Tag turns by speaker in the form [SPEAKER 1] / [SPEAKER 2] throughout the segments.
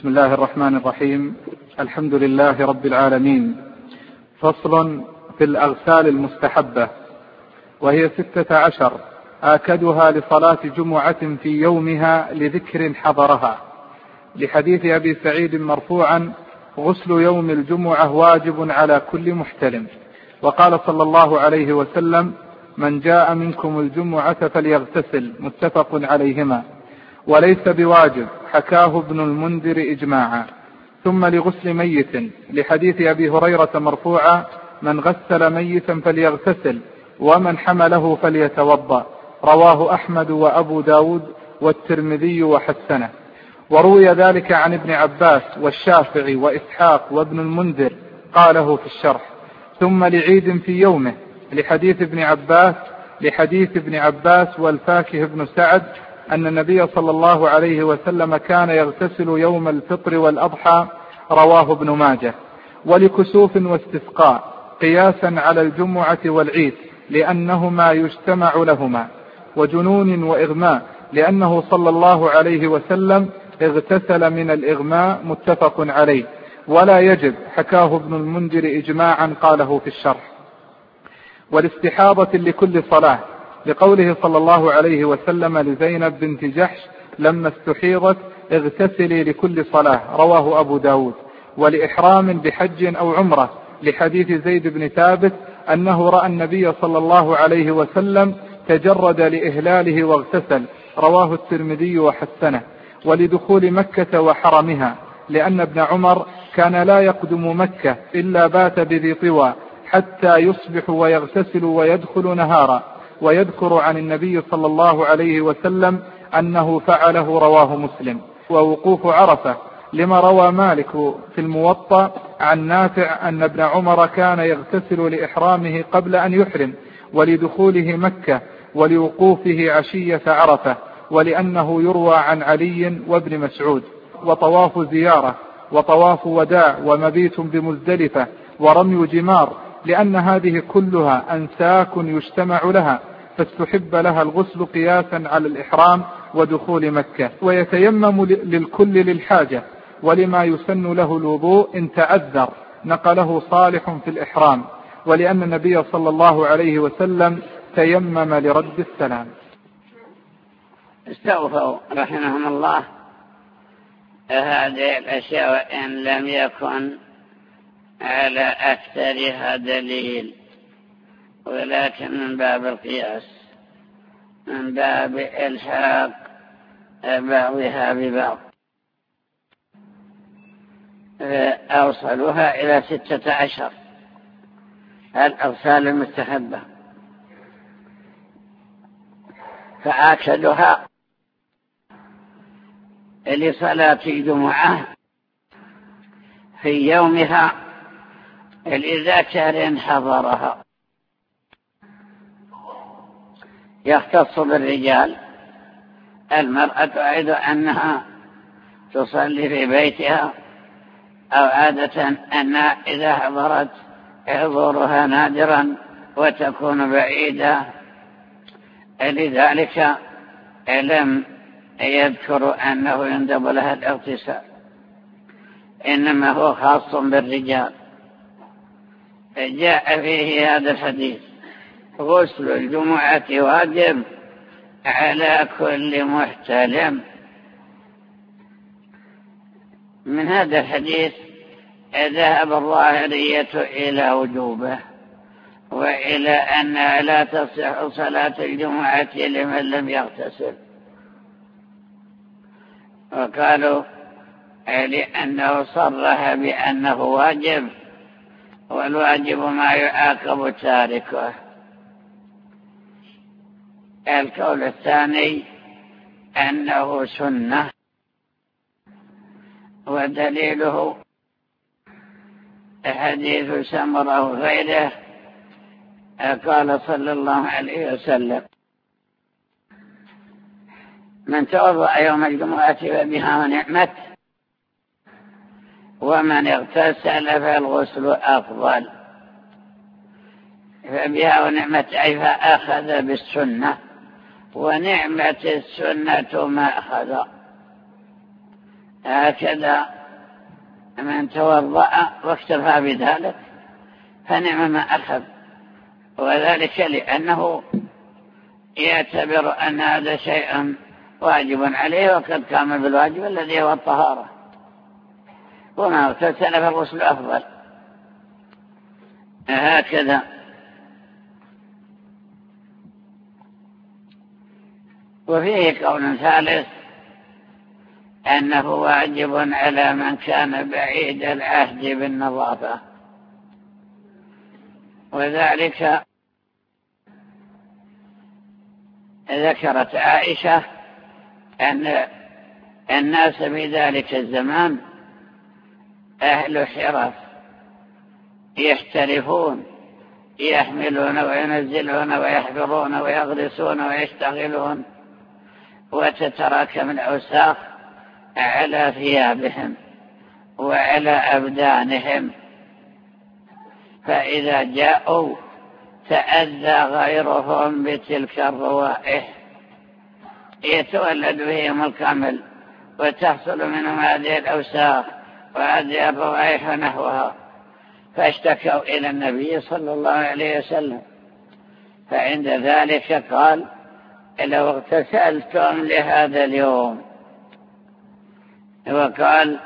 [SPEAKER 1] بسم الله الرحمن الرحيم. الحمد لله رب العالمين. فصل في الأغسال المستحبة، وهي 16 آكدها لصلاة جمعة في يومها لذكر حضرها، لحديث أبي سعيد مرفوعا: غسل يوم الجمعة واجب على كل محتلم. وقال صلى الله عليه وسلم: من جاء منكم الجمعة فليغتسل، متفق عليهما. وليس بواجب، حكاه ابن المنذر إجماعا. ثم لغسل ميت، لحديث أبي هريرة مرفوعا: من غسل ميتا فليغتسل، ومن حمله فليتوضأ. رواه أحمد وأبو داود والترمذي وحسنه. وروي ذلك عن ابن عباس والشافعي وإسحاق وابن المنذر، قاله في الشرح. ثم لعيد في يومه، لحديث ابن عباس والفاكه بن سعد أن النبي صلى الله عليه وسلم كان يغتسل يوم الفطر والأضحى، رواه ابن ماجه. ولكسوف واستسقاء، قياسا على الجمعة والعيد لأنهما يجتمع لهما. وجنون وإغماء، لأنه صلى الله عليه وسلم اغتسل من الإغماء، متفق عليه. ولا يجب، حكاه ابن المنذر إجماعا، قاله في الشرح. والاستحاضة لكل صلاة، لقوله صلى الله عليه وسلم لزينب بنت جحش لما استحيضت: اغتسلي لكل صلاة، رواه أبو داود. ولإحرام بحج أو عمرة، لحديث زيد بن ثابت أنه رأى النبي صلى الله عليه وسلم تجرد لإهلاله واغتسل، رواه الترمذي وحسنه. ولدخول مكة وحرمها، لأن ابن عمر كان لا يقدم مكة إلا بات بذي طوى حتى يصبح ويغتسل ويدخل نهارا. ويذكر عن النبي صلى الله عليه وسلم أنه فعله، رواه مسلم. ووقوف عرفة، لما روى مالك في الموطأ عن نافع أن ابن عمر كان يغتسل لإحرامه قبل أن يحرم، ولدخوله مكة، ولوقوفه عشية عرفة، ولأنه يروى عن علي وابن مسعود. وطواف زيارة، وطواف وداع، ومبيت بمزدلفة، ورمي جمار، لأن هذه كلها أنساك يجتمع لها، فاستحب لها الغسل قياسا على الإحرام ودخول مكة. ويتيمم للكل للحاجة، ولما يسن له الوضوء إن تعذر، نقله صالح في الإحرام، ولأن النبي صلى الله عليه وسلم تيمم لرد السلام.
[SPEAKER 2] استوفوا رحمهم الله هذه الأشياء، وإن لم يكن على أكثرها دليل، ولكن من باب القياس، من باب إلحاق بعضها ببعض، أوصلوها إلى 16 الأغسال المستحبة، فآكدها لصلاة الجمعة في يومها لذكر حضرها. يختص بالرجال، المرأة أيضا أنها تصلي في بيتها، أو عادة أنها إذا حضرت حضورها نادرا وتكون بعيدة، لذلك لم يذكر أنه يندب لها الاغتسال، إنما هو خاص بالرجال. جاء فيه هذا الحديث: غسل الجمعة واجب على كل محتلم. من هذا الحديث ذهب الظاهرية إلى وجوبه، وإلى أنها لا تصح صلاة الجمعة لمن لم يغتسل، وقالوا لأنه صرح بأنه واجب، والواجب ما يعاقب تاركه. القول الثاني أنه سنة، ودليله حديث سمرة وغيره، قال صلى الله عليه وسلم: من توضأ يوم الجمعة فبها ونعمت، ومن اغتسل فالغسل أفضل. فبها ونعمت أي فأخذ بالسنة، ونعمة السنة ما أخذ، هكذا من توضأ واكتفى بذلك فنعم ما أخذ، وذلك لأنه يعتبر أن هذا شيء واجب عليه وقد قام بالواجب الذي هو الطهارة، وما اغتسل فالغسل أفضل. هكذا. وفيه قول ثالث أنه واجب على من كان بعيد العهد بالنظافة، وذلك ذكرت عائشة أن الناس في ذلك الزمان أهل حرف يحترفون، يحملون وينزلون ويحفرون ويغرسون ويشتغلون، وتتراكم الأوساخ على ثيابهم وعلى أبدانهم، فإذا جاءوا تأذى غيرهم بتلك الروائح يتولد بهم الكمل وتحصل منهم هذه الأوساخ وهذه الروائح ونحوها، فاشتكوا إلى النبي صلى الله عليه وسلم، فعند ذلك قال لو اغتسلتم لهذا اليوم، وقال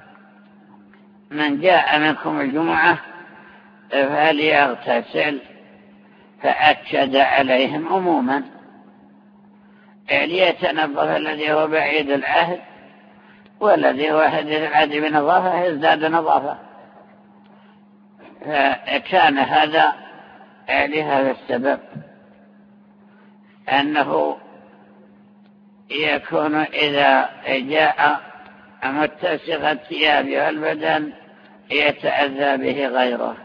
[SPEAKER 2] من جاء منكم الجمعة فليغتسل، فأكد عليهم عموما ليتنظف الذي هو بعيد العهد والذي هو حديث العهد بنظافة يزداد نظافة. فكان هذا لهذا السبب أنه يكون إذا جاء متسخ الثياب والبدن يتأذى به غيره،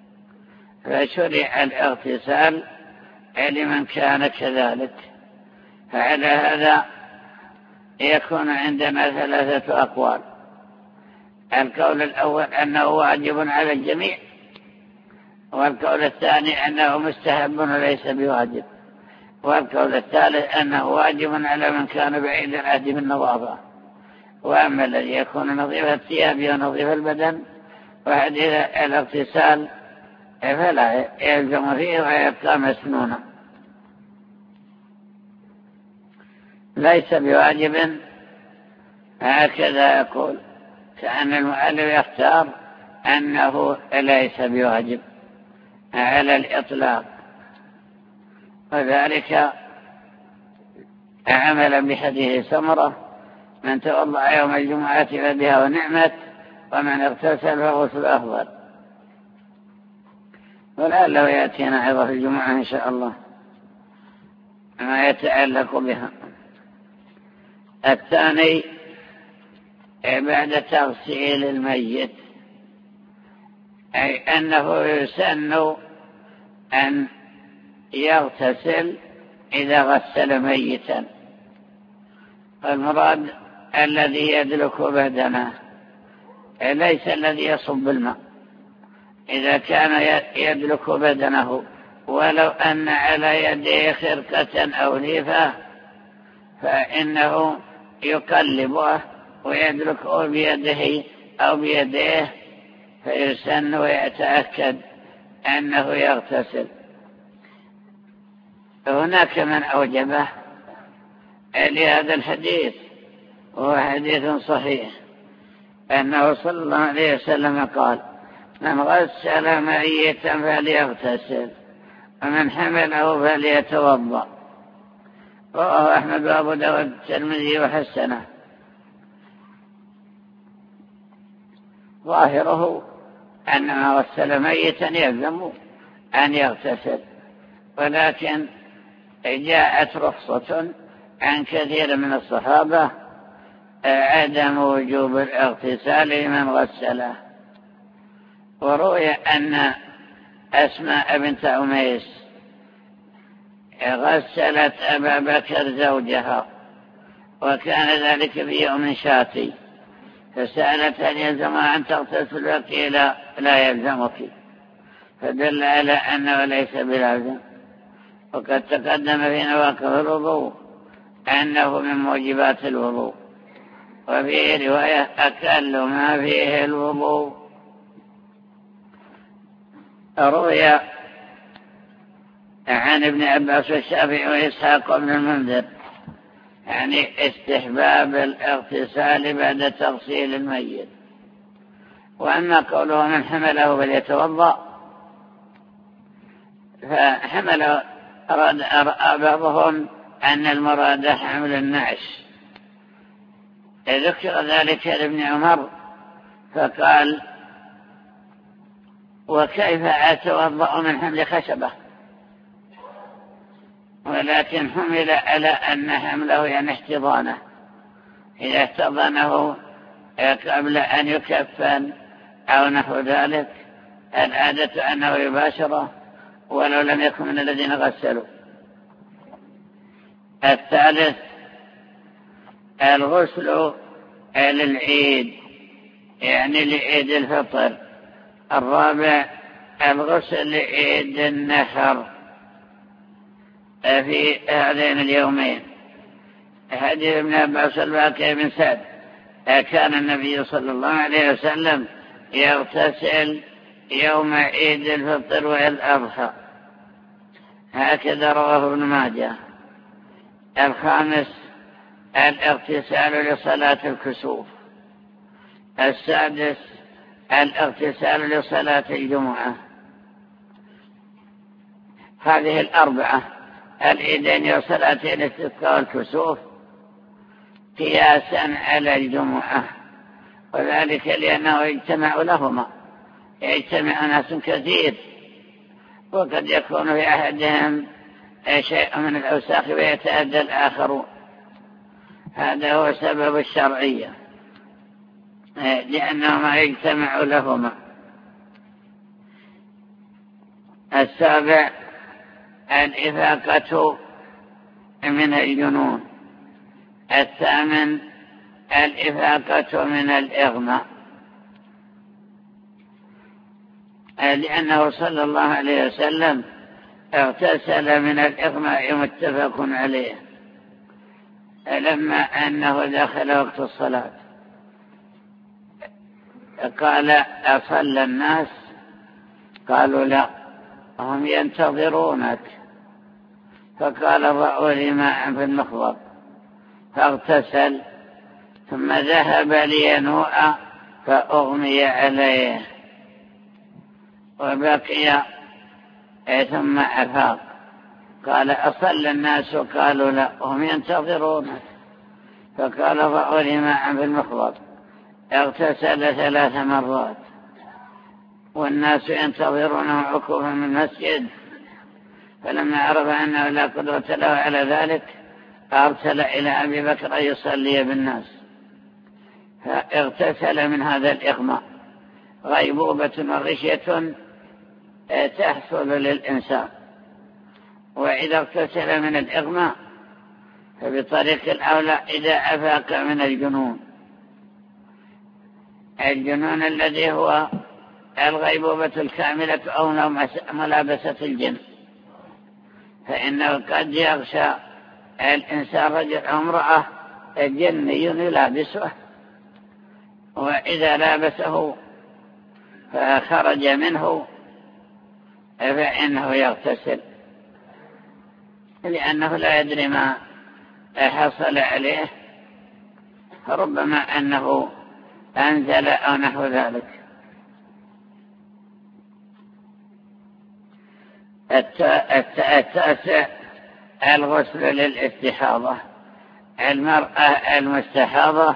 [SPEAKER 2] فشرع الاغتسال لمن كان كذلك. فعلى هذا يكون عندنا ثلاثة أقوال: القول الأول أنه واجب على الجميع، والقول الثاني أنه مستحب وليس بواجب، والقول الثالث أنه واجب على من كان بعيد العهد بالنظافة. وأما الذي يكون نظيف الثياب ونظيف البدن وحديث الاغتسال فلا يلزم فيه ويبقى مسنونا، ليس بواجب. هكذا يقول، كأن المؤلف يختار أنه ليس بواجب على الإطلاق، وذلك عملا بحديث سمرة: من توضأ يوم الجمعة فبها ونعمت، ومن اغتسل فغسل أفضل. ولعله يأتينا عظة في الجمعة إن شاء الله ما يتعلق بها. الثاني بعد تغسيل الميت، أي أنه يسن أن يغتسل إذا غسل ميتا، المراد الذي يدلك بدنه ليس الذي يصب الماء. إذا كان يدلك بدنه ولو أن على يديه خرقة أو ليفة فإنه يقلبه ويدلك بيده أو بيديه، فيسن ويتأكد أنه يغتسل. هناك من أوجبه لهذا الحديث، وهو حديث صحيح، أنه صلى الله عليه وسلم قال: من غسل ميتا فليغتسل، ومن حمله فليتوضأ. رواه أحمد وأبو داود الترمذي وحسنه. ظاهره أن من غسل ميتا يلزم أن يغتسل، ولكن جاءت رخصة عن كثير من الصحابة عدم وجوب الاغتسال لمن غسله. وروي أن أسماء بنت أميس غسلت أبا بكر زوجها، وكان ذلك في يوم شاتي، فسألت هل يلزمها أن تغتسل؟ وقيل لا يلزمك، فدل على أنه ليس بلازم. وقد تقدم في نواقض الوضوء أنه من موجبات الوضوء. وفي رواية أكل ما فيه الوضوء. روي عن ابن عباس والشافعي وإسحاق بن المنذر يعني استحباب الاغتسال بعد تغسيل الميت. وأما قوله من حمله فليتوضأ فحمل رأى بعضهم أن المراد حمل النعش. ذكر ذلك لابن عمر فقال وكيف أتوضأ من حمل خشبة؟ ولكن حمل على أن حمله يعني احتضانه، إذا احتضنه قبل أن يكفن أو نحو ذلك العادة أنه يباشره ولو لم يكن من الذين غسلوا. الثالث الغسل للعيد يعني لعيد الفطر. الرابع الغسل لعيد النحر في هذين اليومين. حديث ابن عباس الباقي بن سعد كان النبي صلى الله عليه وسلم يغتسل يوم عيد الفطر والأضحى، هكذا رواه ابن ماجه. الخامس الاغتسال لصلاة الكسوف. السادس الاغتسال لصلاة الجمعة. هذه الأربعة العيدين وصلاتي الاستسقاء والكسوف قياسا على الجمعة، وذلك لأنه يجتمع لهما، يجتمع ناس كثير وقد يكون في أحدهم شيء من الأوساخ ويتأدى الآخرون. هذا هو سبب الشرعية لأنهما يجتمع لهما. السابع الإفاقة من الجنون. الثامن الإفاقة من الإغماء، لأنه صلى الله عليه وسلم اغتسل من الإغماء متفق عليه لما أنه دخل وقت الصلاة قال أصلى الناس؟ قالوا لا، هم ينتظرونك. فقال ضعوا لي ماء في المخضب، فاغتسل ثم ذهب لينوء فأغمي عليه وبقي ثم أفاق. قال أصلى الناس؟ قالوا لا، هم ينتظرونك. فقال ضعوا لي ماء في المخضب، اغتسل 3 مرات والناس ينتظرونه عكوفا من المسجد. فلما عرف أنه لا قدرة له على ذلك أرسل إلى أبي بكر أن يصلي بالناس، فاغتسل من هذا الإغماء. غيبوبة وغشية تحصل للإنسان، وإذا اغتسل من الإغماء فبطريق الأولى إذا أفاق من الجنون الذي هو الغيبوبة الكاملة أو ملابسة الجن، فإنه قد يغشى الإنسان رجل أو امرأة جني يلابسه، وإذا لابسه فخرج منه فإنه يغتسل لأنه لا يدري ما حصل عليه، فربما أنه أنزل أو نحو ذلك. التاسع الغسل للاستحاضة. المرأة المستحاضة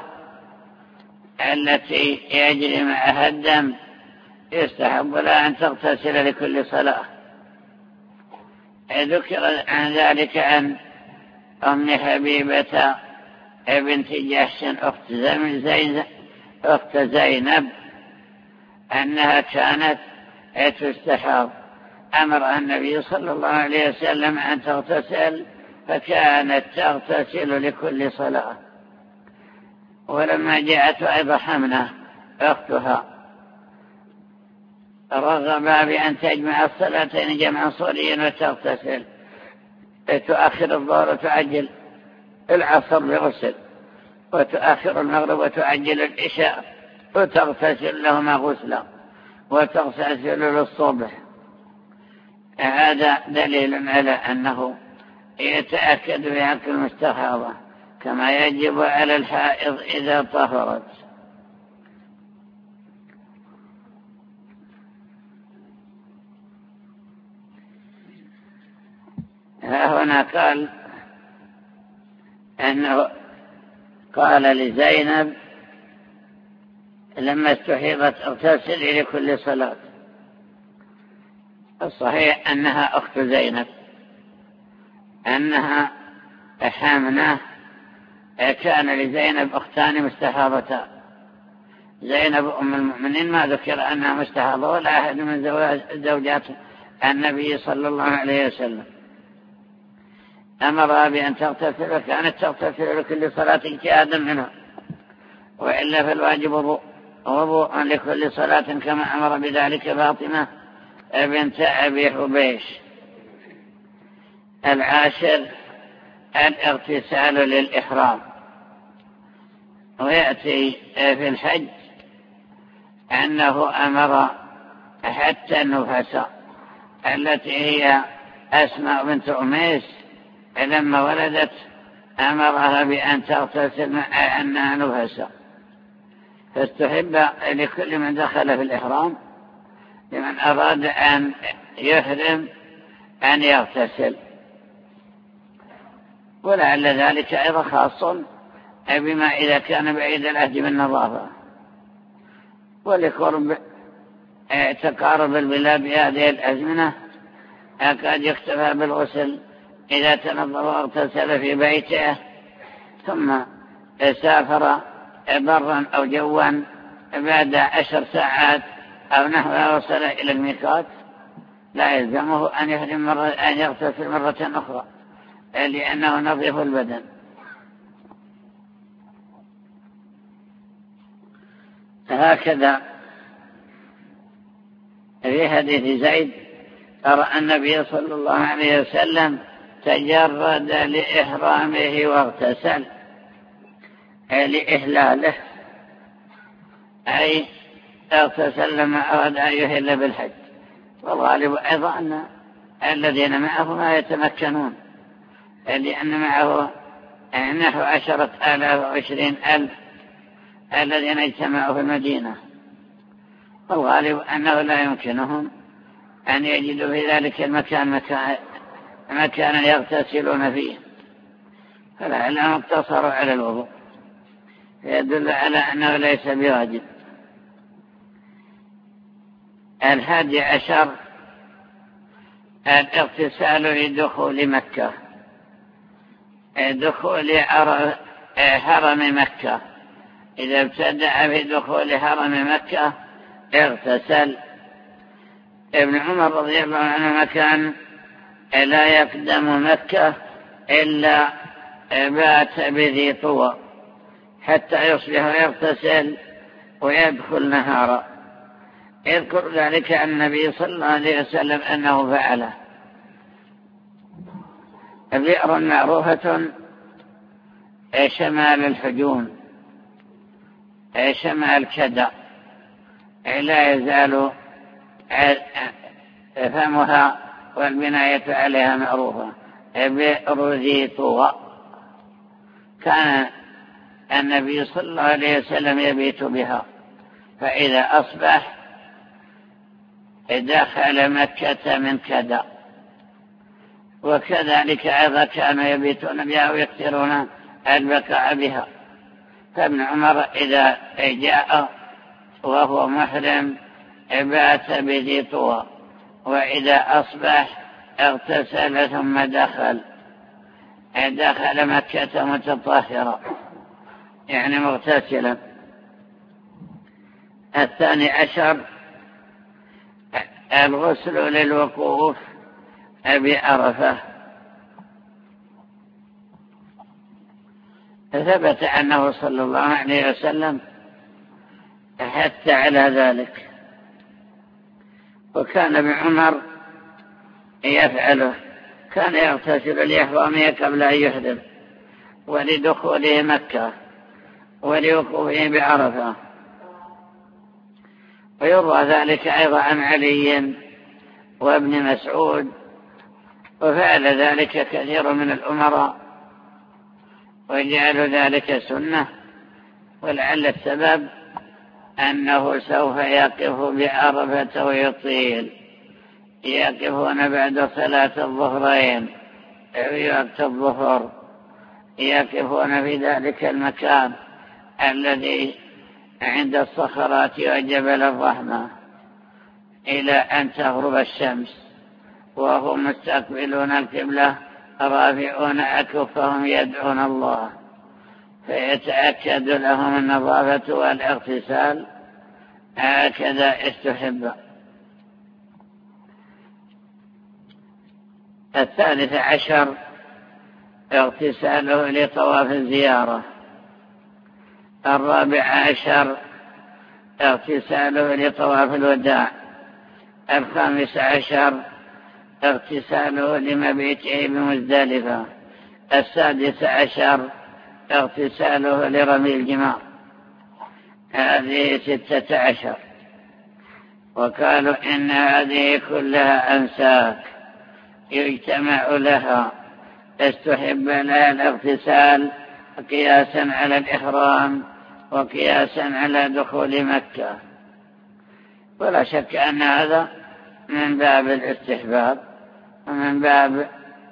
[SPEAKER 2] التي يجري معها الدم يستحب لها أن تغتسل لكل صلاة. ذكر عن ذلك عن أم حبيبة بنت جحش أخت زينب أنها كانت تستحاض، أمر النبي صلى الله عليه وسلم أن تغتسل فكانت تغتسل لكل صلاة. ولما جاءت أيضا حمنة أختها رغبا بأن تجمع الصلاتين جمعا صوريا وتغتسل، تؤخر الظهر وتعجل العصر بغسل، وتؤخر المغرب وتعجل العشاء وتغتسل لهما غسلا وتغتسل للصبح. هذا دليل على أنه يتأكد في حق المستحاضة كما يجب على الحائض إذا طهرت. هنا قال أنه قال لزينب لما استحيضت اغتسلي لكل صلاة. الصحيح أنها أخت زينب، أنها حامنة. كان لزينب أختان مستحاضتان. زينب أم المؤمنين ما ذكر أنها مستحاضة ولا أحد من زوجات النبي صلى الله عليه وسلم. أمرها بأن تغتسل وكانت تغتسل لكل صلاة اجتهادا منها، وإلا فالواجب وضوء لكل صلاة كما أمر بذلك فاطمة بنت أبي حبيش. 10 الاغتسال للإحرام. ويأتي في الحج أنه أمر حتى النفساء التي هي أسماء بنت أميس لما ولدت أمرها بأن تغتسل مع أنها نفساء، فاستحب لكل من دخل في الإحرام لمن أراد أن يحرم أن يغتسل. ولعل ذلك أيضا خاص بما إذا كان بعيد العهد بالنظافة، ولقرب تقارب البلاد بهذه الأزمنة قد يكتفى بالغسل إذا تنظف واغتسل في بيته ثم سافر برا أو جوا بعد 10 ساعات أو نحوها وصل إلى الميقات لا يلزمه أن يغتسل مرة أخرى لأنه نظيف البدن. هكذا في حديث زيد أرى النبي صلى الله عليه وسلم تجرد لإحرامه واغتسل لإهلاله، أي اغتسل لما أراد أن يهل بالحج. والغالب أيضا أن الذين معه ما يتمكنون، لأن معه نحو 10,000 و20,000 الذين اجتمعوا في المدينة، والغالب أنه لا يمكنهم أن يجدوا في ذلك المكان مكانا يغتسلون فيه، فلعلهم اقتصروا على الوضوء، يدل على أنه ليس بواجب. 11 الاغتسال لدخول مكة. دخول حرم مكة، إذا ابتدأ في دخول حرم مكة اغتسل. ابن عمر رضي الله عنهما كان لا يقدم مكة إلا بات بذي طوى حتى يصبح ويغتسل ويدخل نهارا. يذكر ذلك النبي صلى الله عليه وسلم أنه فعله. بئر معروفة شمال الحجون شمال كدا، لا يزال فمها والبناية عليها معروفة، بئر ذي طوى. كان النبي صلى الله عليه وسلم يبيت بها، فإذا أصبح دخل مكة من كدا. وكذلك أيضا كانوا يبيتون بها ويكثرون البقاء بها. فابن عمر إذا جاء وهو محرم بات بذي طوى، وإذا أصبح اغتسل ثم دخل مكة متطهرا يعني مغتسلا. 12 الغسل للوقوف بعرفة. ثبت أنه صلى الله عليه وسلم حتى على ذلك، وكان ابن عمر يفعله. كان يغتسل لإحرامه قبل أن يحرم ولدخوله مكة، ولوقوفه بعرفة. ويروى ذلك أيضا عن علي وابن مسعود، وفعل ذلك كثير من الأمراء وجعلوا ذلك سنة. ولعل السبب أنه سوف يقف بعرفة ويطيل، يقفون بعد صلاة الظهرين في وقت الظهر، يقفون في ذلك المكان الذي عند الصخرات وجبل الرحمة إلى أن تغرب الشمس، وهم مستقبلون القبلة رافعون أكفهم يدعون الله، فيتأكد لهم النظافة والاغتسال، هكذا استحب. 13 اغتساله لطواف الزيارة. 14 اغتساله لطواف الوداع. 15 اغتساله لمبيته بمزدلفة. 16 اغتساله لرمي الجمار. هذه 16. وقالوا إن هذه كلها أنساك يجتمع لها، استحب لها الاغتسال قياسا على الإحرام وقياسا على دخول مكة. ولا شك أن هذا من باب الاستحباب ومن باب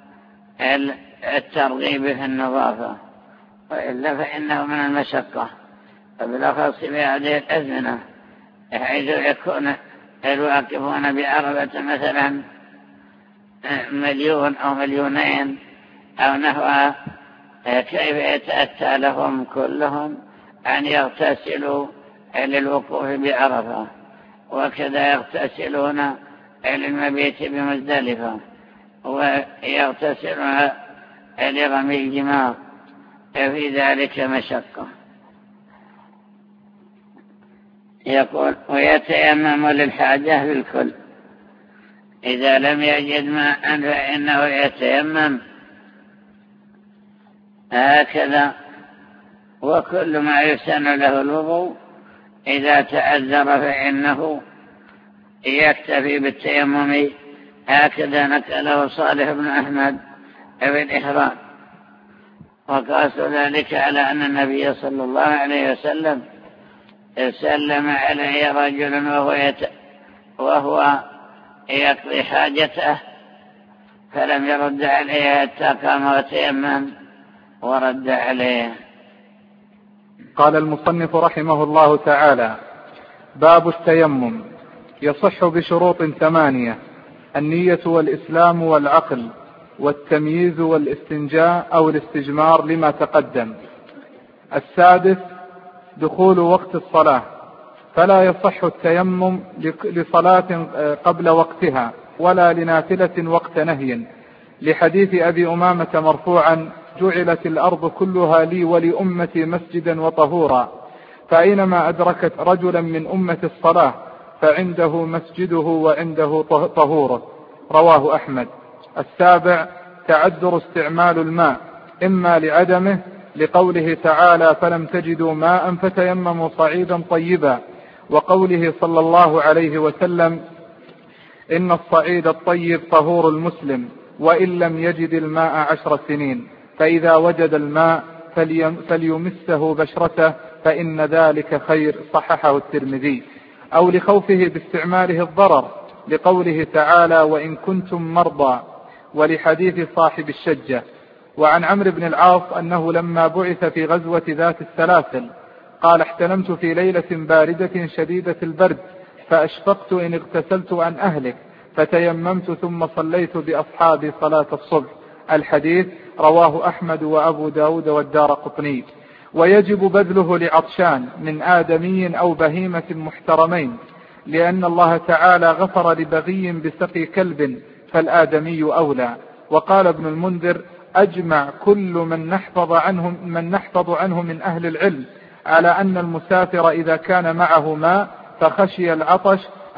[SPEAKER 2] الترغيب في النظافة، وإلا فإنه من المشقة، وبالأخص في هذه الأزمنة حيث يكون الواقفون بعرفة مثلا 1,000,000 أو 2,000,000 أو نحوها، كيف يتأتى لهم كلهم أن يغتسلوا للوقوف بعرفة، وكذا يغتسلون للمبيت بمزدلفة، ويغتسلون لرمي الجمار، في ذلك مشقة. يقول ويتيمم للحاجة بالكل، إذا لم يجد ماء فإنه يتيمم هكذا. وكل ما يسن له الوضوء إذا تعذر فإنه يكتفي بالتيمم، هكذا نقله صالح بن أحمد في الإحرام. وقاس ذلك على أن النبي صلى الله عليه وسلم سلم عليه رجل وهو يقضي حاجته، فلم يرد عليه حتى قام وتيمم ورد عليه.
[SPEAKER 1] قال المصنف رحمه الله تعالى: باب التيمم. يصح بشروط 8: النية والإسلام والعقل والتمييز والاستنجاء أو الاستجمار لما تقدم. 6: دخول وقت الصلاة، فلا يصح التيمم لصلاة قبل وقتها ولا لنافلة وقت نهي، لحديث أبي أمامة مرفوعا: جعلت الأرض كلها لي ولأمتي مسجدا وطهورا، فأينما أدركت رجلا من أمة الصلاة فعنده مسجده وعنده طهوره. رواه أحمد. 7: تعذر استعمال الماء، إما لعدمه لقوله تعالى: فلم تجدوا ماء فتيمموا صعيدا طيبا، وقوله صلى الله عليه وسلم: إن الصعيد الطيب طهور المسلم، وإن لم يجد الماء 10 سنين، فإذا وجد الماء فليمسه بشرته فإن ذلك خير. صححه الترمذي. أو لخوفه باستعماله الضرر لقوله تعالى: وإن كنتم مرضى، ولحديث صاحب الشجة. وعن عمرو بن العاص أنه لما بعث في غزوة ذات السلاسل قال: احتلمت في ليلة باردة شديدة البرد، فأشفقت إن اغتسلت أن أهلك، فتيممت ثم صليت بأصحابي صلاة الصبح. الحديث رواه أحمد وأبو داود والدارقطني. ويجب بذله لعطشان من آدمي أو بهيمة محترمين، لأن الله تعالى غفر لبغي بسقي كلب، فالآدمي أولى. وقال ابن المنذر: أجمع كل من نحفظ عنه من أهل العلم على أن المسافر إذا كان معه ماء فخشي العطش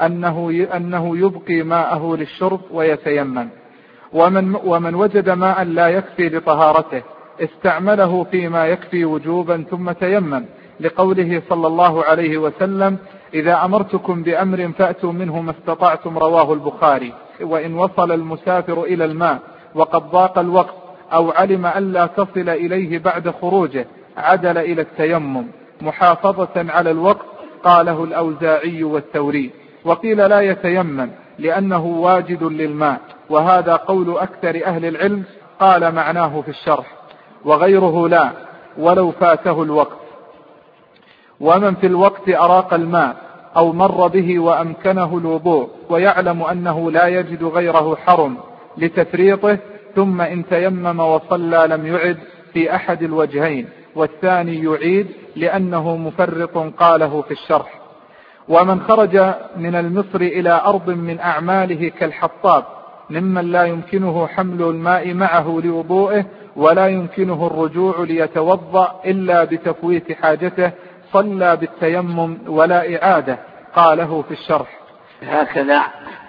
[SPEAKER 1] أنه يبقي ماءه للشرب ويتيمم. ومن وجد ماء لا يكفي لطهارته استعمله فيما يكفي وجوبا ثم تيمم، لقوله صلى الله عليه وسلم: إذا أمرتكم بأمر فأتوا منه ما استطعتم، رواه البخاري. وإن وصل المسافر إلى الماء وقد ضاق الوقت أو علم أن لا تصل إليه بعد خروجه عدل إلى التيمم محافظة على الوقت، قاله الأوزاعي والثوري. وقيل لا يتيمم لأنه واجد للماء، وهذا قول أكثر أهل العلم، قال معناه في الشرح. وغيره لا، ولو فاته الوقت. ومن في الوقت أراق الماء أو مر به وأمكنه الوضوء ويعلم أنه لا يجد غيره حرم لتفريطه، ثم إن تيمم وصلى لم يعد في أحد الوجهين، والثاني يعيد لأنه مفرط، قاله في الشرح. ومن خرج من المصر إلى أرض من أعماله كالحطاب ممن لا يمكنه حمل الماء معه لوضوئه ولا يمكنه الرجوع ليتوضأ إلا بتفويت حاجته، صلى بالتيمم ولا إعادة، قاله في الشرح.
[SPEAKER 2] هكذا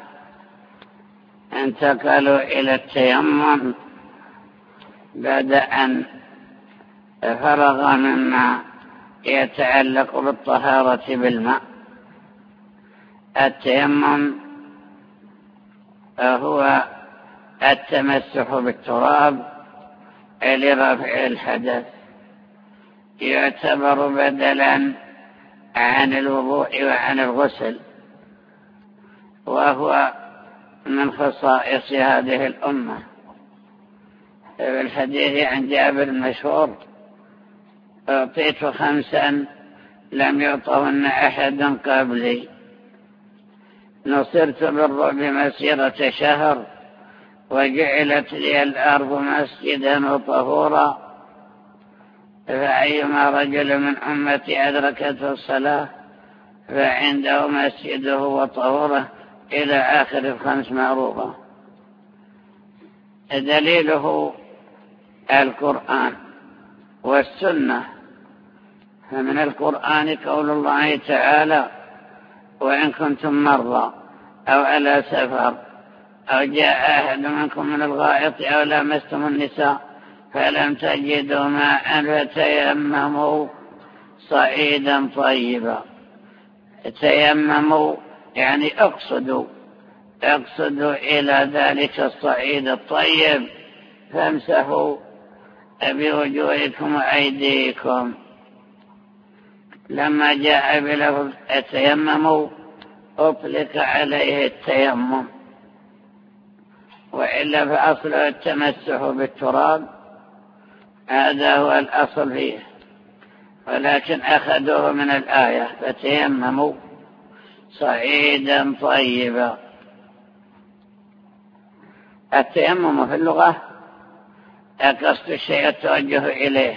[SPEAKER 2] انتقلوا إلى التيمم بعد أن فرغ مما يتعلق بالطهارة بالماء. التيمم هو التمسح بالتراب لرفع الحدث، يعتبر بدلا عن الوضوء وعن الغسل، وهو من خصائص هذه الأمة. في الحديث عن جابر المشهور: أعطيت 5 لم يعطهن أحد قبلي، نصرت بالرعب مسيرة شهر، وجعلت لي الأرض مسجدا وطهورا، فأيما رجل من أمتي أدركته الصلاة فعنده مسجده وطهوره، إلى آخر 5 معروفة. دليله القرآن والسنة. فمن القرآن قول الله تعالى: وإن كنتم مرضى أو على سفر أو جاء أحد منكم من الغائط أو لامستم النساء فلم تجدوا ماء فتيمموا صعيدا طيبا. تيمموا يعني اقصدوا إلى ذلك الصعيد الطيب، فامسحوا بوجوهكم وأيديكم. لما جاء بلفظ التيمم أطلق عليه التيمم، وإلا فأصله التمسح بالتراب، هذا هو الأصل فيه، ولكن أخذوه من الآية: فتيمموا صعيدا طيبا. التيمم في اللغة قصد الشيء التوجه إليه،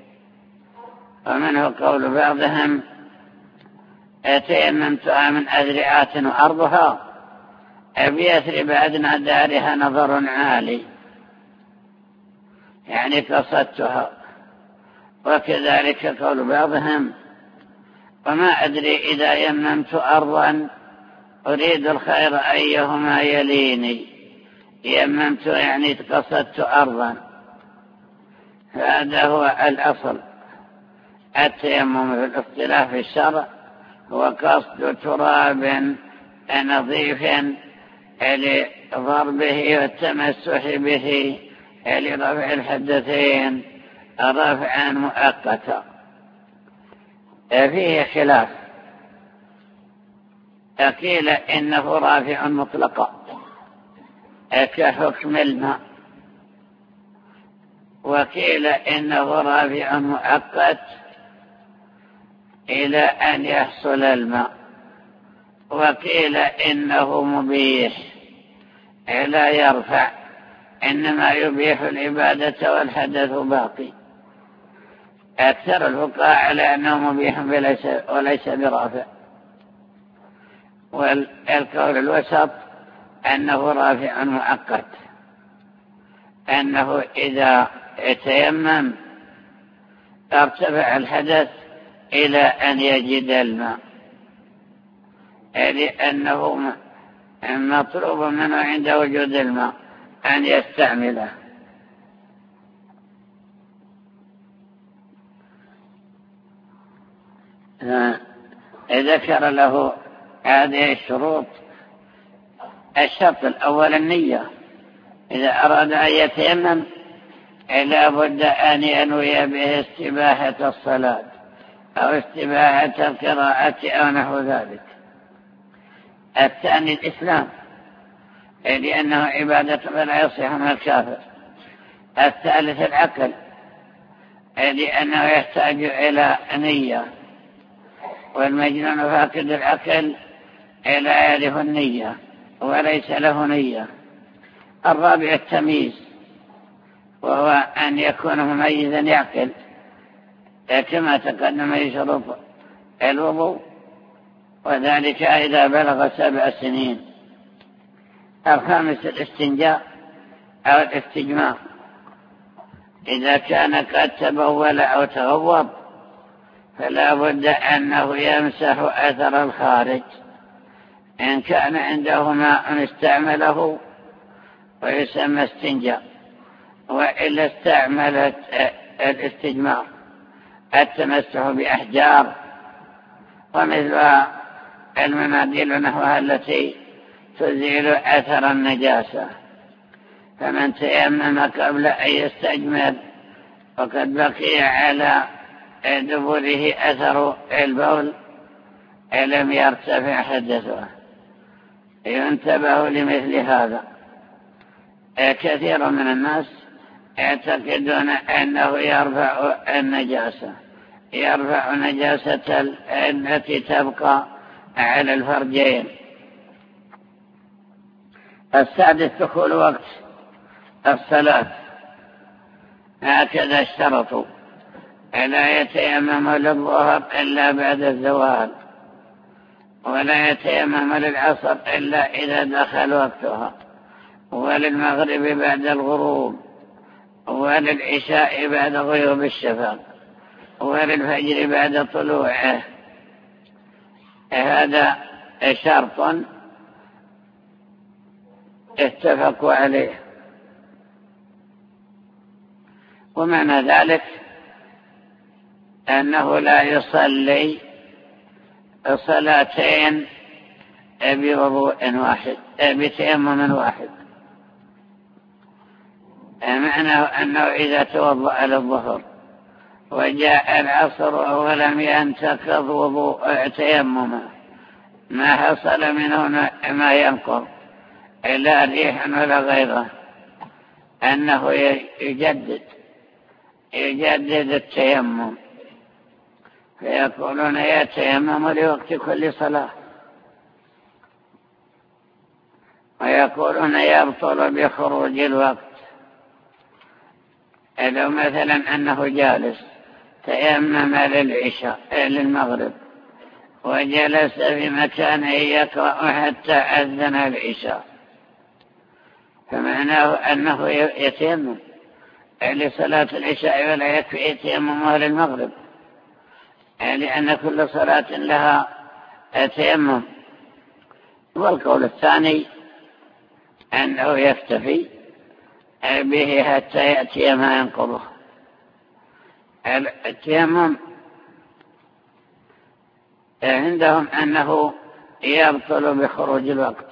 [SPEAKER 2] ومنه قول بعضهم: تيممتها من أذرعات وأرضها بيثرب أدنى دارها نظر عالي، يعني قصدتها. وكذلك قول بعضهم: وما أدري إذا يممت أرضا أريد الخير أيهما يليني. يممت يعني قصدت أرضا. هذا هو الأصل. التيمم في الاصطلاح في الشرع هو قصد تراب نظيف لضربه والتمسح به لرفع الحدثين رفعا مؤقتا. فيه خلاف، قيل إنه رافع مطلقا كحكم الماء، وقيل إنه رافع مؤقت إلى أن يحصل الماء، وقيل إنه مبيح لا يرفع، إنما يبيح العبادة والحدث باقي. أكثر الفقهاء على أنه مبيح وليس برافع، والقول الوسط أنه رافع مؤقت، أنه إذا تيمم ارتفع الحدث إلى أن يجد الماء، لأنه مطلوب منه عند وجود الماء أن يستعمله. ذكر له هذه الشروط. الشرط الأول النية. إذا أراد أن يتيمم لا بد أن ينوي به استباحة الصلاة أو استباحة القراءة أو نحو ذلك. الثاني الإسلام، لأنه عبادة فلا يصح من الكافر. الثالث العقل، لأنه يحتاج إلى نية، والمجنون فاقد العقل لا يعرف النية وليس له نية. الرابع التمييز، وهو أن يكون مميزا يعقل كما تقدم في شروط الوضوء، وذلك إذا بلغ 7 سنين. الخامس الاستنجاء أو الاستجمار، إذا كان قد تبول أو تغوط فلا بد أنه يمسح أثر الخارج، إن كان عنده ماء استعمله ويسمى استنجاء، وإلا استعملت الاستجمار التمسح بأحجار ومثلها المناديل نحوها التي تزيل أثر النجاسة. فمن تيمم قبل أن يستجمر وقد بقي على دبره أثر البول لم يرتفع حدثه. ينتبه لمثل هذا. كثير من الناس يعتقدون أنه يرفع النجاسة، يرفع نجاسة التي تبقى على الفرجين. السادس دخول وقت الصلاة، هكذا اشترطوا: لا يتيمم للظهر إلا بعد الزوال، ولا يتيمم للعصر إلا إذا دخل وقتها، وللمغرب بعد الغروب، وللعشاء بعد غيوب الشفق، وللفجر بعد طلوعه. هذا شرط اتفقوا عليه. ومعنى ذلك أنه لا يصلي صلاتين بوضوء واحد بتيمم واحد. معناه أنه إذا توضأ للظهر وجاء العصر ولم ينتقض وضوء تيممه، ما حصل منه ما ينقض إلا ريح ولا غيره، أنه يجدد التيمم، فيقولون يتيمم لوقت كل صلاة، ويقولون يبطل بخروج الوقت. لو مثلا أنه جالس تيمم للمغرب وجلس في مكانه يقرأ حتى أذن العشاء، فمعناه أنه يتيمم لصلاة العشاء ولا يكفي يتيممه للمغرب، لأن كل صلاة لها تيمم. والقول الثاني أنه يكتفي به حتى يأتي ما ينقضه. التيمم عندهم أنه يبطل بخروج الوقت.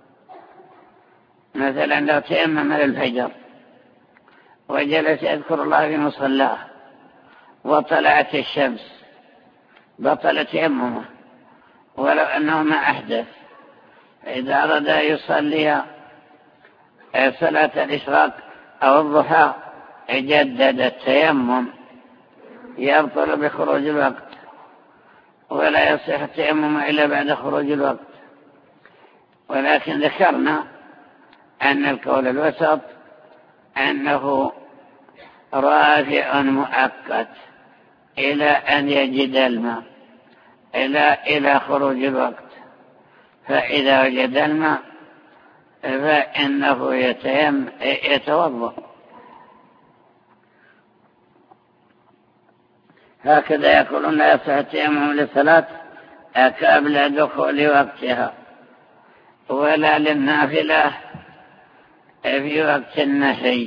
[SPEAKER 2] مثلا لو تيمم للفجر وجلس يذكر الله في مصلاه وطلعت الشمس بطل تيممه ولو أنه ما أحدث. إذا أراد يصلي صلاة الإشراق أو الضحى جدد التيمم، يبطل بخروج الوقت، ولا يصح التيمم إلا بعد خروج الوقت. ولكن ذكرنا أن القول الوسط أنه رافع مؤقت إلى أن يجد الماء، إلى خروج الوقت. فإذا وجد الماء فإنه يتوضأ. هكذا يقولون لا يصح التيمم للصلاة قبل دخول وقتها، ولا للنافلة في وقت النهي.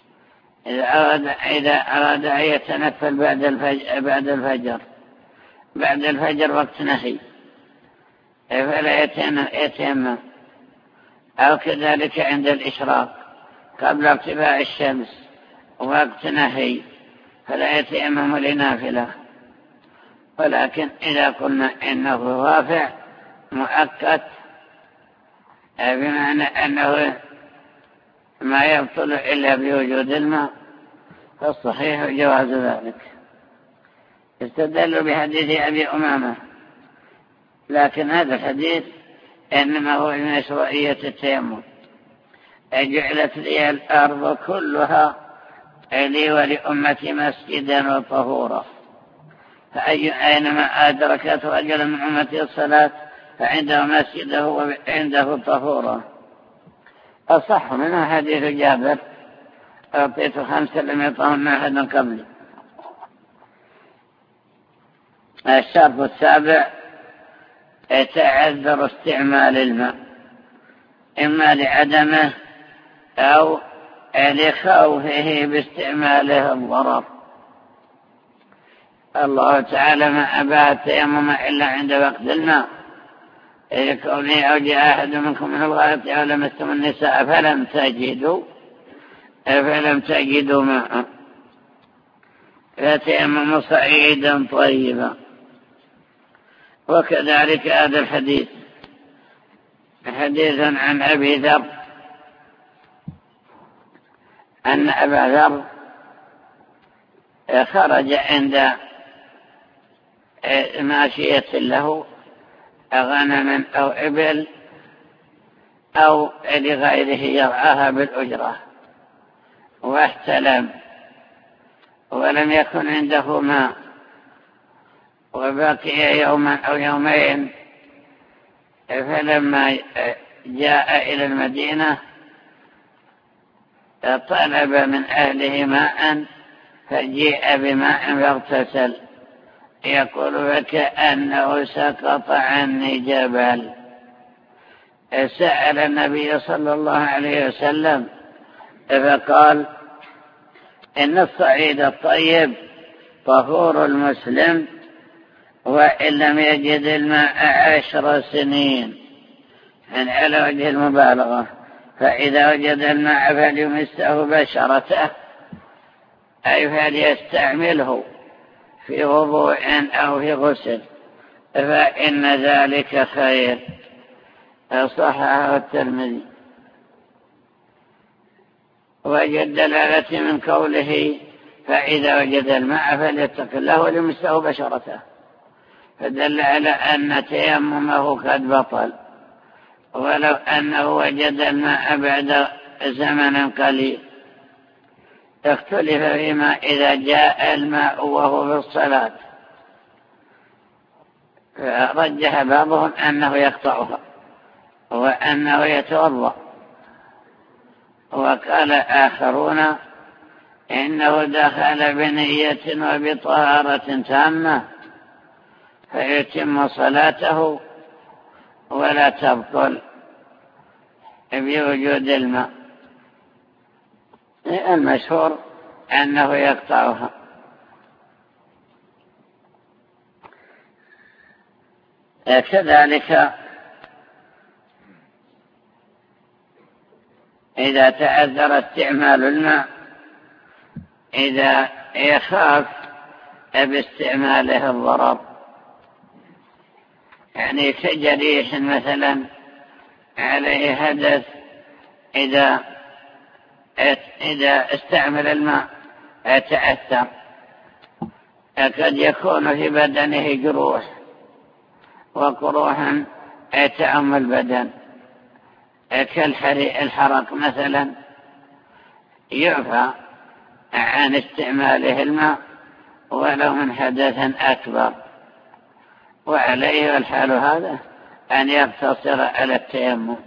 [SPEAKER 2] إذا أراد أن يتنفل بعد الفجر بعد الفجر وقت نهي فلا يتيمم، أو كذلك عند الإشراق قبل ارتفاع الشمس وقت نهي فلا يتيمم لنافلة. ولكن إذا قلنا إنه رافع مؤقت بمعنى أنه ما يبطل إلا بوجود الماء فالصحيح جواز ذلك. استدلوا بحديث أبي أمامة، لكن هذا الحديث إنما هو من مشروعية التيمم. جعلت لي الأرض كلها لي ولأمتي مسجدا وطهورا، فأينما أدركت رجل من أمتي الصلاة فعنده مسجده وعنده طهورا. أصح منها حديث جابر أعطيت 5 لم يطهرن أحد قبلي. الشرط السابع تعذر استعمال الماء، إما لعدمه أو لخوفه باستعماله الضرر. الله تعالى ما أباه التيمم إلا عند وقت الماء، كونه أو جاء أحد منكم من الغائط أو لمستم النساء فلم تجدوا ماء فتيمموا صعيدا طيبا. وكذلك هذا الحديث حديث عن أبي ذر أن أبا ذر خرج عند ماشية له غنم أو إبل أو لغيره يرعاها بالأجرة واحتلم ولم يكن عنده ماء وبقي يوما أو يومين، فلما جاء إلى المدينة طلب من أهله ماء فجيء بماء فاغتسل، يقول فكأنه سقط عني جبل. سأل النبي صلى الله عليه وسلم فقال إن الصعيد الطيب طهور المسلم وإن لم يجد الماء 10 سنين، يعني على وجه المبالغة. فإذا وجد الماء فليمسه بشرته، أي فليستعمله في وضوء أو في غسل، فإن ذلك خير. صححه الترمذي. وجد دلالة من قوله فإذا وجد الماء فليتق الله وليمسه بشرته، فدل على أن تيممه قد بطل، ولو أنه وجد الماء بعد زمن قليل. اختلف فيما إذا جاء الماء وهو في الصلاة، فرجح بعضهم أنه يقطعها وأنه يتوضأ، وقال آخرون إنه دخل بنية وبطهارة تامة فيتم صلاته ولا تبطل بوجود الماء. المشهور أنه يقطعها. كذلك إذا تعذر استعمال الماء، إذا يخاف باستعماله الضرر، يعني كجريح مثلا عليه حدث، إذا استعمل الماء تأثر، قد يكون في بدنه جروح وقروح تعم البدن كالحرق مثلا، يعفى عن استعماله الماء ولو من حدث أكبر، وعليه الحال هذا أن يقتصر على التيمم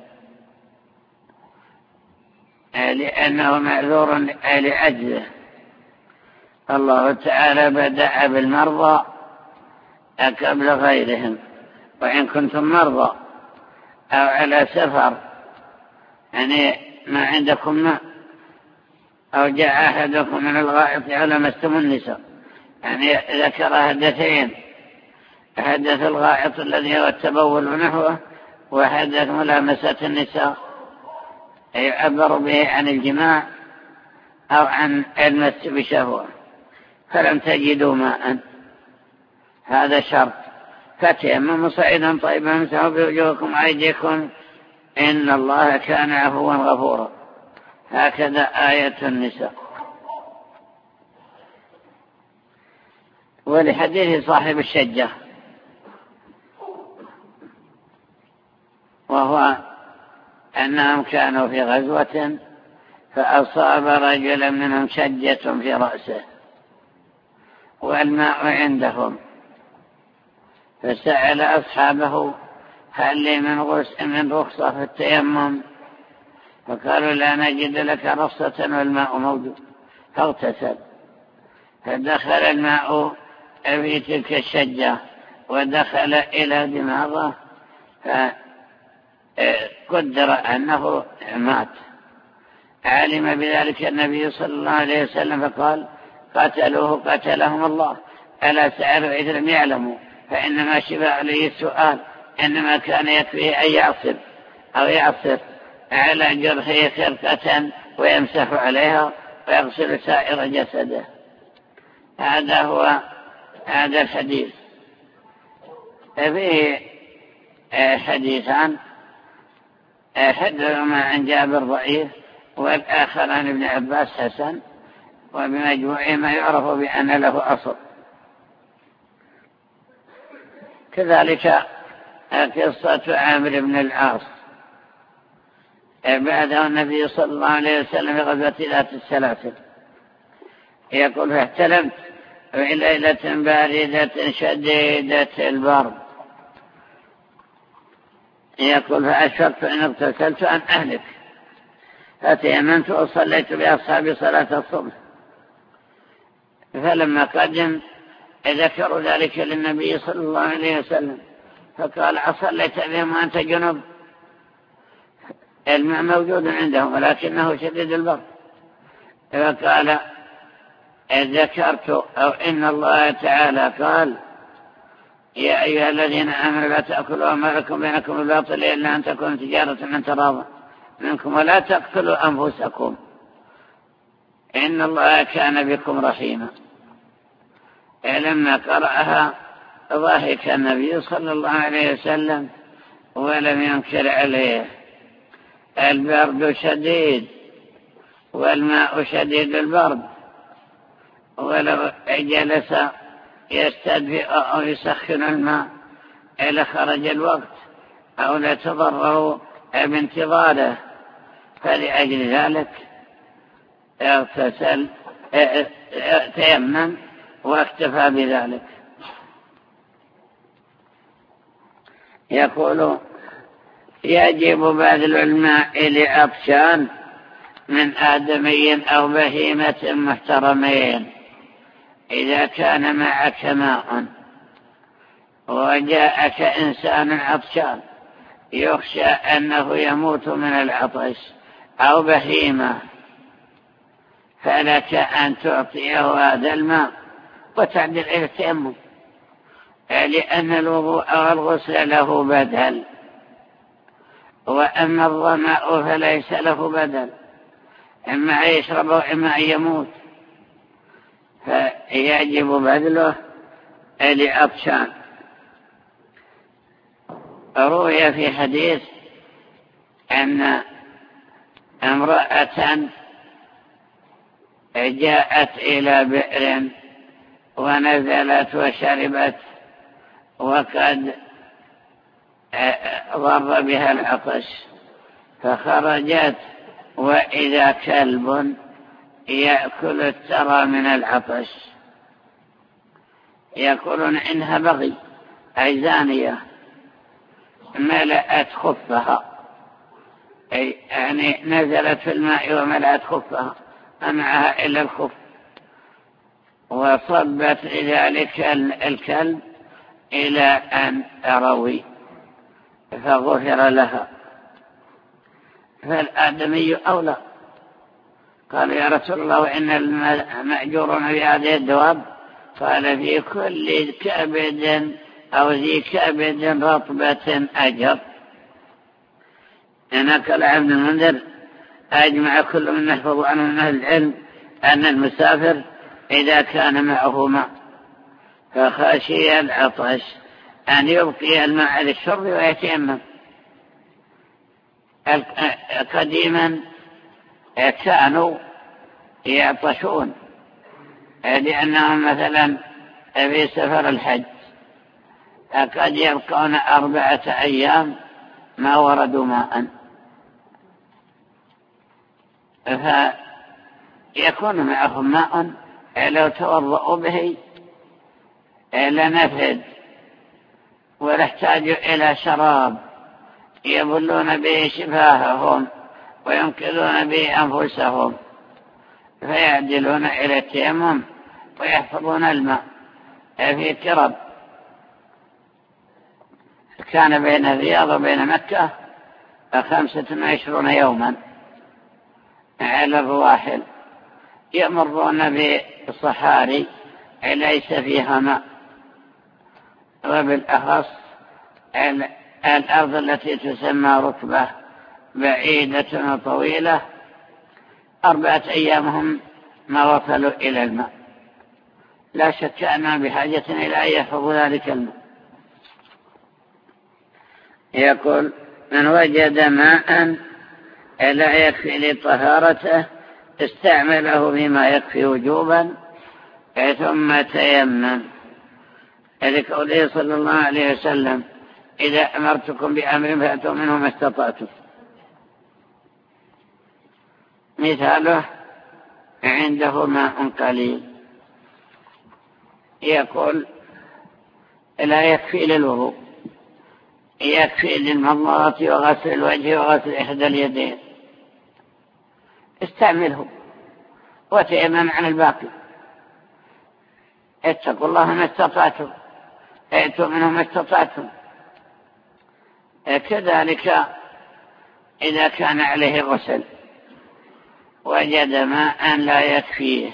[SPEAKER 2] لأنه معذور لعجزه. الله تعالى بدأ بالمرضى قبل غيرهم، وإن كنتم مرضى أو على سفر يعني ما عندكم ماء، أو جاء أحدكم من الغائط أو لمستم النساء، يعني ذكر هدتين حدث الغائط الذي هو التبول ونحوه، وحدث ملامسة النساء يعبر به عن الجماع أو عن المس بشهوة، فلم تجدوا ماء، هذا شرط، فتيمموا صعيدا طيبا امسحوا بوجوهكم وأيديكم إن الله كان عفوا غفورا. هكذا آية النساء. ولحديث صاحب الشجة، وهو أنهم كانوا في غزوة فأصاب رجلا منهم شجة في رأسه والماء عندهم، فسأل أصحابه هل لي من رخصة في التيمم؟ فقالوا لا نجد لك رخصة والماء موجود، فاغتسل، فدخل الماء في تلك الشجة ودخل إلى دماغه، فقدر أنه مات. علم بذلك النبي صلى الله عليه وسلم فقال قتلوه قتلهم الله، ألا سألوا إذ لم يعلموا، فإنما شفاء عليه السؤال، إنما كان يكفيه أن يعصر أو يعصر على جرحه خرقة ويمسح عليها ويغسل سائر جسده. هذا هو هذا الحديث. فيه حديثان، أحدهما عن جابر ضعيف والآخر عن ابن عباس حسن، وبمجموعهما يعرف بأن له أصل. كذلك قصة عامر بن العاص، بعده النبي صلى الله عليه وسلم في غزوة ذات السلاسل، يقول فاحتلمت في ليلة باردة شديدة البرد، يقول فأشفقت إن اغتسلت أن أهلك، فتيممت وصليت بأصحابي صلاة الصبح. فلما قدم ذكروا ذلك للنبي صلى الله عليه وسلم، فقال أصليت بهم وأنت جنب؟ الماء موجود عندهم ولكنه شديد البرد. فقال ذكرت أو إن الله تعالى قال يا أيها الذين آمنوا لا تأكلوا أموالكم بينكم بالباطل إلا أن تكون تجارة من تراضى منكم ولا تقتلوا أنفسكم إن الله كان بكم رحيما. لما قرأها ضحك النبي صلى الله عليه وسلم ولم ينكر عليه. البرد شديد والماء شديد البرد، ولو جلس يستدفئ أو يسخن الماء إلى خرج الوقت أو لا تضره بانتظاره، فلأجل ذلك اغتسل تيمم واكتفى بذلك. يقول يجب بذل الماء لعطشان من آدمي أو بهيمة محترمين إذا كان معك ماء وجاءك إنسان عطشان يخشى أنه يموت من العطش أو بهيمة، فلك أن تعطيه هذا الماء وتعدل إلى التيمم، لأن الوضوء والغسل له بدل، وأما الظمأ فليس له بدل، إما أن يشرب وإما أن يموت، فيجب بذله لعطشان. روي في حديث أن امرأة جاءت إلى بئر ونزلت وشربت وقد ضر بها العطش، فخرجت وإذا كلب يأكل الترى من العطش. يقولون إنها بغي أي زانية، ملأت خفها، يعني نزلت في الماء وملأت خفها معها إلا الخف، وصبت لذلك الكلب إلى أن أروي فغفر لها. فالآدمي أولى. قال يا رسول الله وإن المأجورون بهذه الدواب، قال في كل كبد أو ذي كبد رطبة أجر. هناك ابن المنذر أجمع كل من نحفظ عنه من أهل العلم أن المسافر إذا كان معه ماء فخشي العطش أن يبقي الماء للشرب ويتيمم. قديما كانوا يعطشون لأنهم مثلا في سفر الحج قد يبقون 4 أيام ما وردوا ماء، فيكون معهم ماء لو توضؤوا به لنفد ولا احتاجوا إلى شراب يبلون به شفاههم وينقذون به أنفسهم، فيعدلون إلى التيمم ويحفظون الماء في كرب. كان بين الرياض وبين مكة 25 يوما على الرواحل يمرون بالصحاري ليس فيها ماء، وبالأخص الأرض التي تسمى ركبة بعيدة وطويلة 4 أيامهم ما وصلوا إلى الماء. لا شك أنهم بحاجة إلى أن يحفظوا ذلك الماء. يقول: من وجد ماء لا يكفي لطهارته استعمله بما يكفي وجوبا ثم تيمم، لقوله صلى الله عليه وسلم: إذا أمرتكم بأمر فأتوا منه ما استطعتم. مثاله عنده ماء قليل، يقول: لا يكفي للوضوء، يكفي للمضمضة وغسل الوجه وغسل إحدى اليدين، استعمله وتيمم عن الباقي. اتقوا الله ما استطعتم، ائتوا منه ما استطعتم. كذلك إذا كان عليه غسل وجد ماء لا يكفيه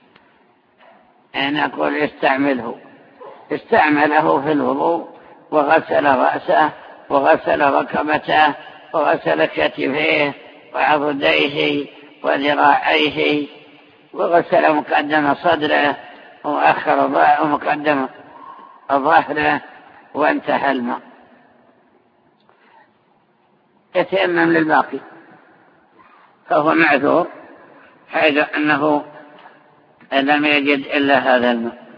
[SPEAKER 2] نقول استعمله في الوضوء وغسل رأسه وغسل ركبته وغسل كتفيه وعضديه وذراعيه وغسل مقدم صدره وأخر مقدم ظهره وانتهى الماء، يتيمم للباقي، فهو معذور حيث أنه لم يجد إلا هذا الماء.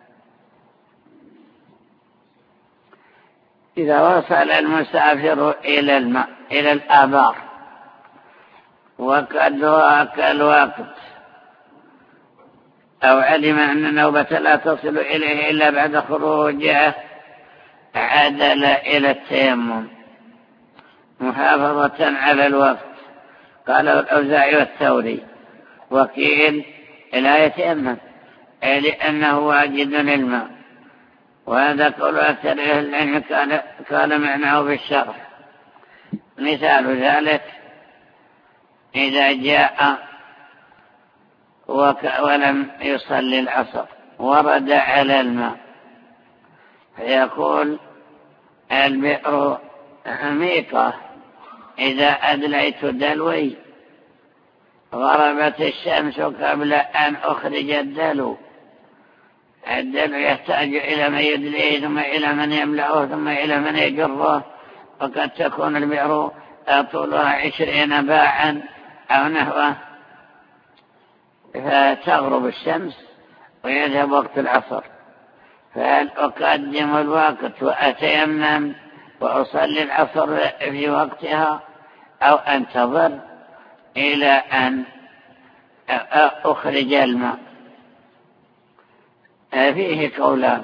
[SPEAKER 2] إذا وصل المسافر إلى الماء إلى الآبار وقد ضاق الوقت أو علم أن النوبة لا تصل إليه إلا بعد خروجه عدل إلى التيمم محافظة على الوقت. قال الأوزاعي والثوري وقيل لا يتيمم لأنه واجد الماء، وهذا قول أكثر أهل العلم قال معناه في الشرح. مثال ذلك إذا جاء ولم يصلي العصر ورد على الماء فيقول: البئر عميقة، إذا أدليت دلوي غربت الشمس قبل أن أخرج الدلو. الدلو يحتاج إلى من يدليه ثم إلى من يملأه ثم إلى من يجره، وقد تكون البئر طولها 20 باعا أو نحوه، فتغرب الشمس ويذهب وقت العصر، فهل أقدم الوقت وأتيمم وأصلي العصر في وقتها أو أنتظر إلى أن أخرج الماء؟ فيه قولان،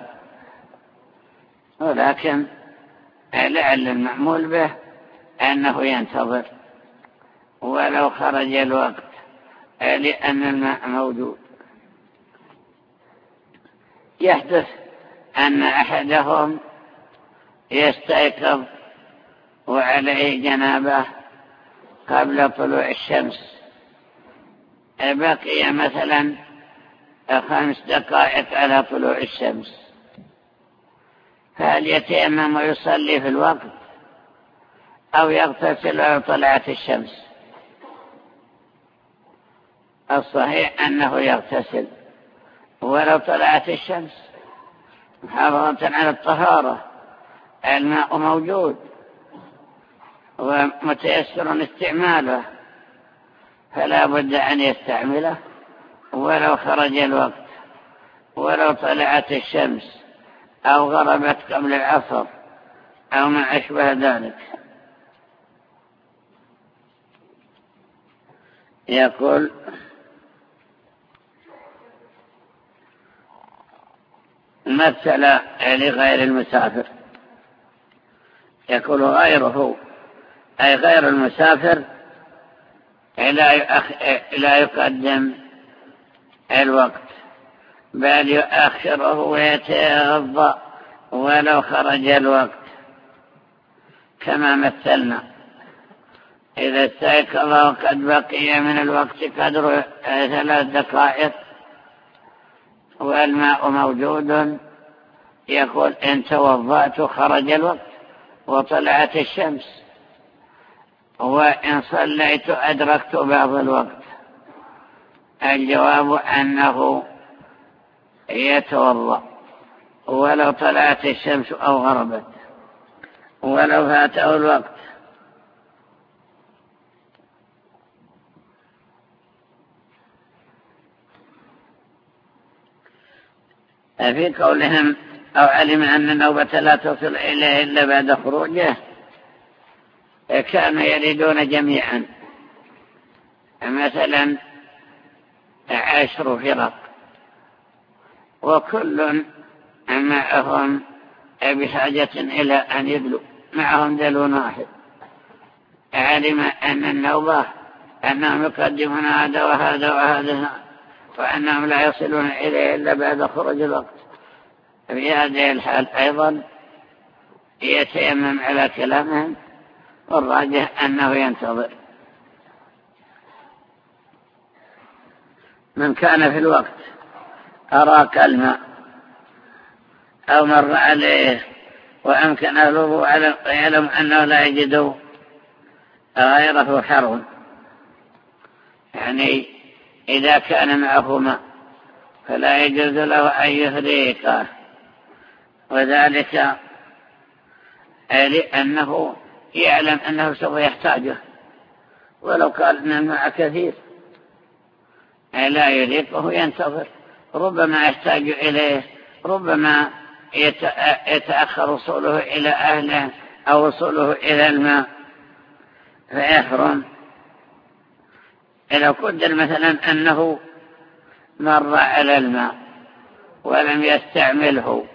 [SPEAKER 2] ولكن لعل المعمول به أنه ينتظر ولو خرج الوقت لأن الماء موجود. يحدث أن أحدهم يستيقظ وعليه جنابه قبل طلوع الشمس، بقي مثلا 5 دقائق على طلوع الشمس، فهل يتيمم ويصلي في الوقت أو يغتسل ولو طلعت الشمس؟ الصحيح أنه يغتسل ولو طلعت الشمس محافظة على الطهارة، الماء موجود ومتيسر استعماله، فلا بد أن يستعمله ولو خرج الوقت، ولو طلعت الشمس أو غربت قبل العصر أو ما أشبه ذلك. يقول مثل لغير المسافر، يقول غيره أي غير المسافر لا يقدم الوقت بل يؤخره ويتوضأ ولو خرج الوقت، كما مثلنا إذا استيقظ وقد بقي من الوقت قدر 3 دقائق والماء موجود، يقول إن توضأت خرج الوقت وطلعت الشمس، وإن صليت أدركت بعض الوقت. الجواب أنه يتوضأ ولو طلعت الشمس أو غربت ولو فاته الوقت. في قولهم أو علم أن النوبة لا تصل إليه إلا بعد خروجه، كانوا يريدون جميعا مثلا 10 فرق وكل معهم بحاجة إلى أن يدلوا، معهم دلو واحد، علم أن النوبة أنهم يقدمون هذا وهذا وهذا وأنهم لا يصلون إليه إلا بعد خروج الوقت. في هذه الحال أيضا يتيمم على كلامهم، والراجح أنه ينتظر. من كان في الوقت أراك الماء أو مر عليه وأمكن الوضوء يعلم أنه لا يجد غيره حر، يعني إذا كان معه ماء فلا يجوز له أن يهريقه، وذلك لأنه يعلم أنه سوف يحتاجه، ولو قال أن الماء كثير لا يريقه ينتظر، ربما يحتاج إليه، ربما يتأخر وصوله إلى أهله أو وصوله إلى الماء فيحرم. لو قدر مثلا أنه مر على الماء ولم يستعمله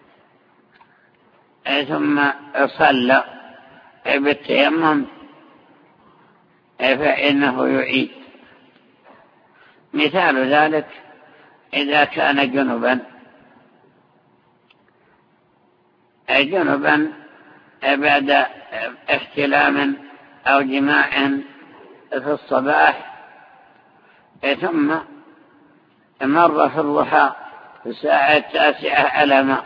[SPEAKER 2] ثم صلى بالتيمم فإنه يعيد. مثال ذلك إذا كان جنبا بعد احتلام أو جماع في الصباح ثم مر في الضحى في الساعة 9 على ماء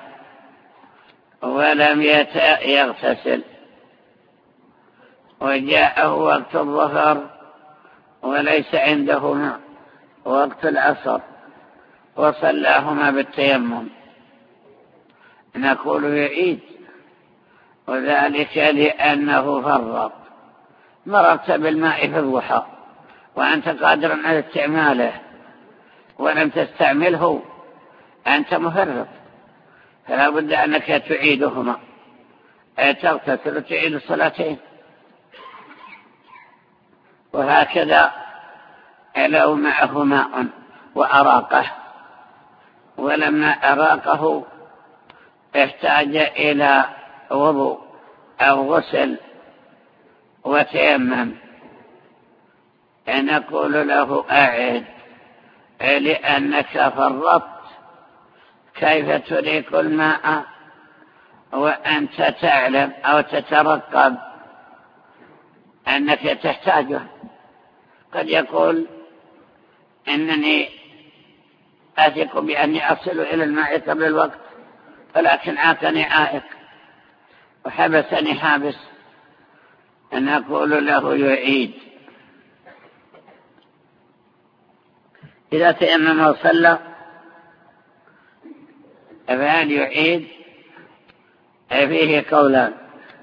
[SPEAKER 2] ولم يغتسل، وجاءه وقت الظهر وليس عنده ماء وقت العصر وصلاهما بالتيمم، نقول يعيد، وذلك لأنه فرط. مررت بالماء في الضحى وأنت قادر على استعماله ولم تستعمله، أنت مفرط، فلا بد أنك تعيدهما، تغتسل وتعيد الصلاتين. وهكذا لو معه ماء وأراقه ولما أراقه احتاج إلى وضوء أو غسل وتيمم، نقول له أعد لأنك فرطت. كيف تريق الماء وأنت تعلم أو تترقب أنك تحتاجه؟ قد يقول إنني أثق بأني أصل إلى الماء قبل الوقت ولكن عاقني عائق وحبسني حابس أن أقول له يعيد. إذا تيمم وصلى فهل يعيد؟ فيه قولان: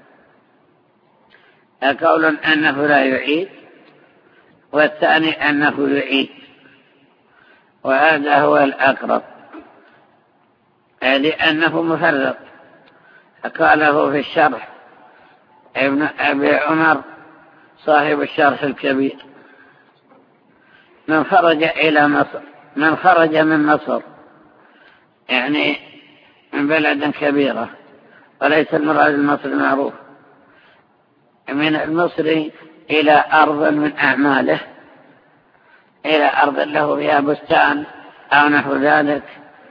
[SPEAKER 2] قول أنه لا يعيد، والثاني أنه يعيد، وهذا هو الأقرب لأنه مفرط. قاله في الشرح ابن أبي عمر صاحب الشرح الكبير: من خرج من مصر، يعني من بلد كبيرة، وليس المراد المصر المعروف، من المصري إلى أرض من أعماله، إلى أرض له فيها بستان أو نحو ذلك،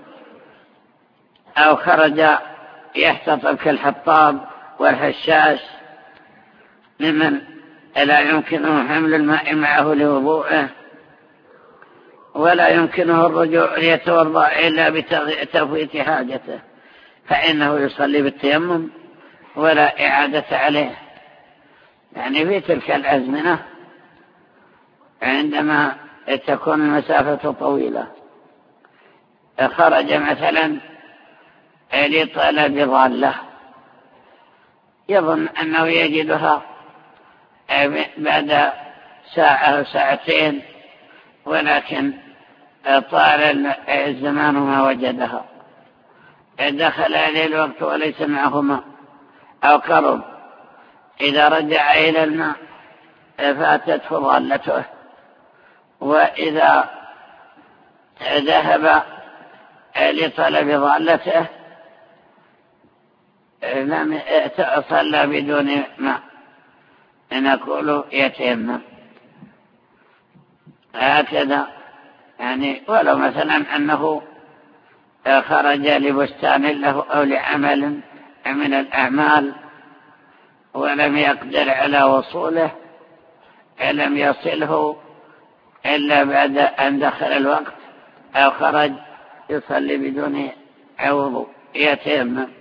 [SPEAKER 2] أو خرج يحتطب كالحطاب والحشاش ممن لا يمكنه حمل الماء معه لوضوءه، ولا يمكنه الرجوع ليتوضأ إلا بتفويت حاجته، فإنه يصلي بالتيمم ولا إعادة عليه. يعني في تلك الأزمنة عندما تكون المسافة طويلة، خرج مثلا لطلب ضالة يظن أنه يجدها بعد ساعة أو ساعتين، ولكن طال الزمان ما وجدها، دخل عليه الوقت وليس معه ماء أو قرب. إذا رجع إلى الماء فاتته ضالته، وإذا ذهب لطلب ضالته لم صلى بدون ماء، نقول يتيمم. هكذا يعني ولو مثلا أنه خرج لبستان له أو لعمل من الأعمال ولم يقدر على وصوله، لم يصله إلا بعد أن دخل الوقت، أو خرج يصلي بدون وضوء يتيمم.